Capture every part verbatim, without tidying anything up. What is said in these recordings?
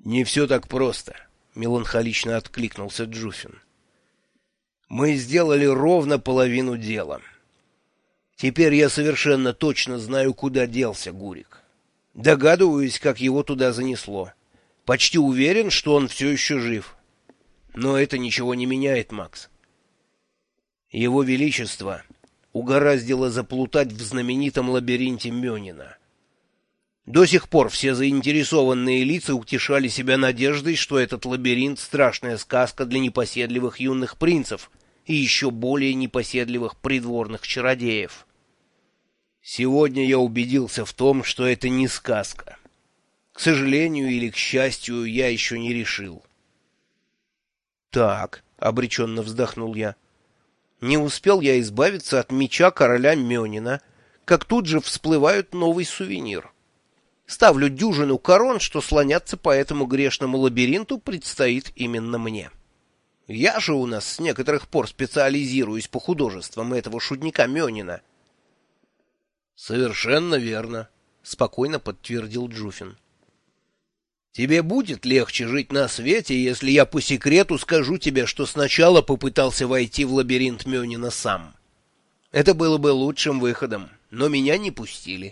«Не все так просто», — меланхолично откликнулся Джуфин. «Мы сделали ровно половину дела. Теперь я совершенно точно знаю, куда делся Гурик. Догадываюсь, как его туда занесло. Почти уверен, что он все еще жив. Но это ничего не меняет, Макс. Его Величество угораздило заплутать в знаменитом лабиринте Мёнина. До сих пор все заинтересованные лица утешали себя надеждой, что этот лабиринт — страшная сказка для непоседливых юных принцев и еще более непоседливых придворных чародеев. Сегодня я убедился в том, что это не сказка. К сожалению или к счастью, я еще не решил. «Так», — обреченно вздохнул я, — «не успел я избавиться от меча короля Мёнина, как тут же всплывает новый сувенир. Ставлю дюжину корон, что слоняться по этому грешному лабиринту предстоит именно мне. Я же у нас с некоторых пор специализируюсь по художествам этого шутника Мёнина». «Совершенно верно», — спокойно подтвердил Джуфин. «Тебе будет легче жить на свете, если я по секрету скажу тебе, что сначала попытался войти в лабиринт Мёнина сам. Это было бы лучшим выходом, но меня не пустили.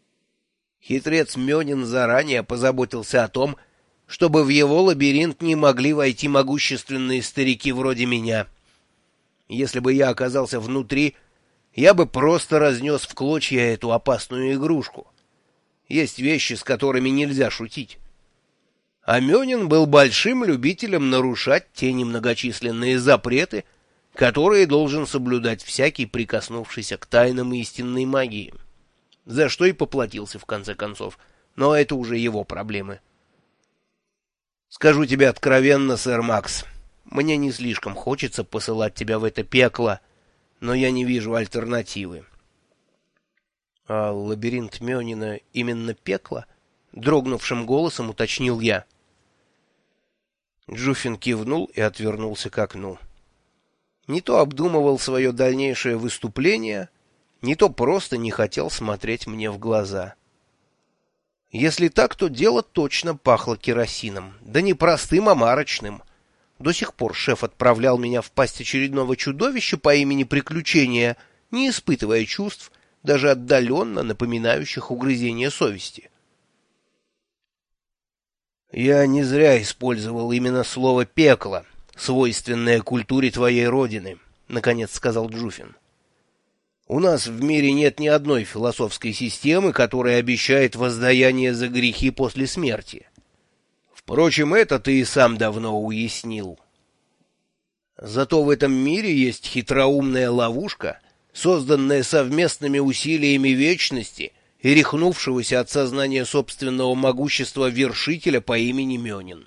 Хитрец Мёнин заранее позаботился о том, чтобы в его лабиринт не могли войти могущественные старики вроде меня. Если бы я оказался внутри, я бы просто разнес в клочья эту опасную игрушку. Есть вещи, с которыми нельзя шутить. А Мёнин был большим любителем нарушать те немногочисленные запреты, которые должен соблюдать всякий, прикоснувшийся к тайнам истинной магии. За что и поплатился в конце концов, но это уже его проблемы. Скажу тебе откровенно, сэр Макс, мне не слишком хочется посылать тебя в это пекло, но я не вижу альтернативы. — А лабиринт Мёнина именно пекло? — дрогнувшим голосом уточнил я. Джуфин кивнул и отвернулся к окну. Не то обдумывал свое дальнейшее выступление, не то просто не хотел смотреть мне в глаза. Если так, то дело точно пахло керосином, да не простым, а марочным. До сих пор шеф отправлял меня в пасть очередного чудовища по имени Приключение, не испытывая чувств, даже отдаленно напоминающих угрызение совести. «Я не зря использовал именно слово «пекло», свойственное культуре твоей родины», — наконец сказал Джуфин. «У нас в мире нет ни одной философской системы, которая обещает воздаяние за грехи после смерти. Впрочем, это ты и сам давно уяснил. Зато в этом мире есть хитроумная ловушка, созданная совместными усилиями вечности и рехнувшегося от сознания собственного могущества вершителя по имени Мёнин.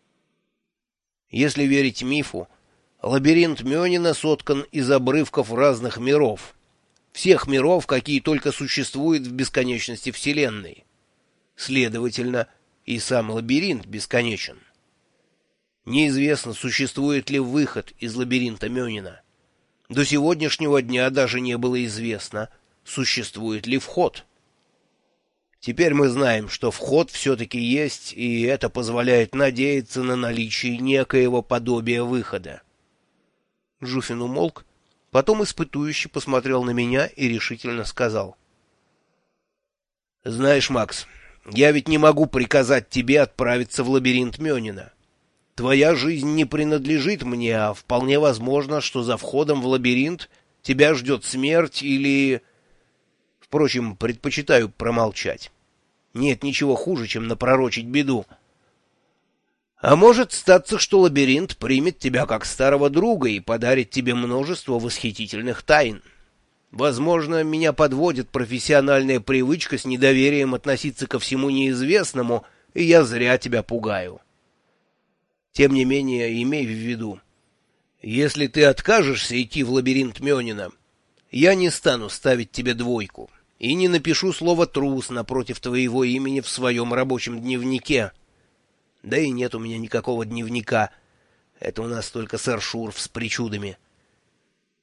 Если верить мифу, лабиринт Мёнина соткан из обрывков разных миров, всех миров, какие только существуют в бесконечности Вселенной. Следовательно, и сам лабиринт бесконечен. Неизвестно, существует ли выход из лабиринта Мёнина. До сегодняшнего дня даже не было известно, существует ли вход. Теперь мы знаем, что вход все-таки есть, и это позволяет надеяться на наличие некоего подобия выхода. Жуфин умолк, потом испытующе посмотрел на меня и решительно сказал: «Знаешь, Макс, я ведь не могу приказать тебе отправиться в лабиринт Мёнина. Твоя жизнь не принадлежит мне, а вполне возможно, что за входом в лабиринт тебя ждет смерть или... Впрочем, предпочитаю промолчать. Нет ничего хуже, чем напророчить беду. А может статься, что лабиринт примет тебя как старого друга и подарит тебе множество восхитительных тайн. Возможно, меня подводит профессиональная привычка с недоверием относиться ко всему неизвестному, и я зря тебя пугаю. Тем не менее, имей в виду, если ты откажешься идти в лабиринт Мёнина, я не стану ставить тебе двойку и не напишу слово «трус» напротив твоего имени в своем рабочем дневнике. Да и нет у меня никакого дневника. Это у нас только сэр Шурф с причудами.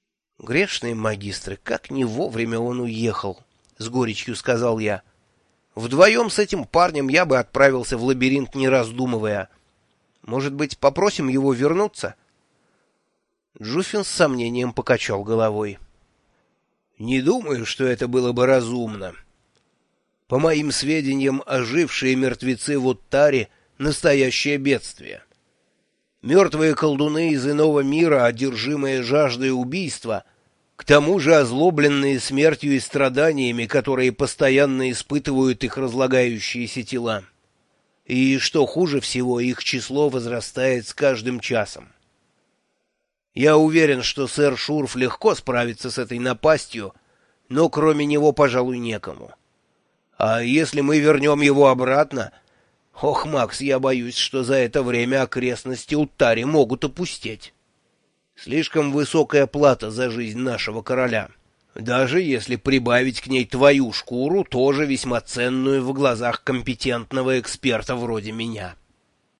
Грешные магистры, как не вовремя он уехал, — с горечью сказал я. Вдвоем с этим парнем я бы отправился в лабиринт, не раздумывая. Может быть, попросим его вернуться?» Джуффин с сомнением покачал головой. «Не думаю, что это было бы разумно. По моим сведениям, ожившие мертвецы в Уттаре — настоящее бедствие. Мертвые колдуны из иного мира, одержимые жаждой убийства, к тому же озлобленные смертью и страданиями, которые постоянно испытывают их разлагающиеся тела. И, что хуже всего, их число возрастает с каждым часом. Я уверен, что сэр Шурф легко справится с этой напастью, но кроме него, пожалуй, некому. А если мы вернем его обратно... Ох, Макс, я боюсь, что за это время окрестности Уттари могут опустеть. Слишком высокая плата за жизнь нашего короля. Даже если прибавить к ней твою шкуру, тоже весьма ценную в глазах компетентного эксперта вроде меня».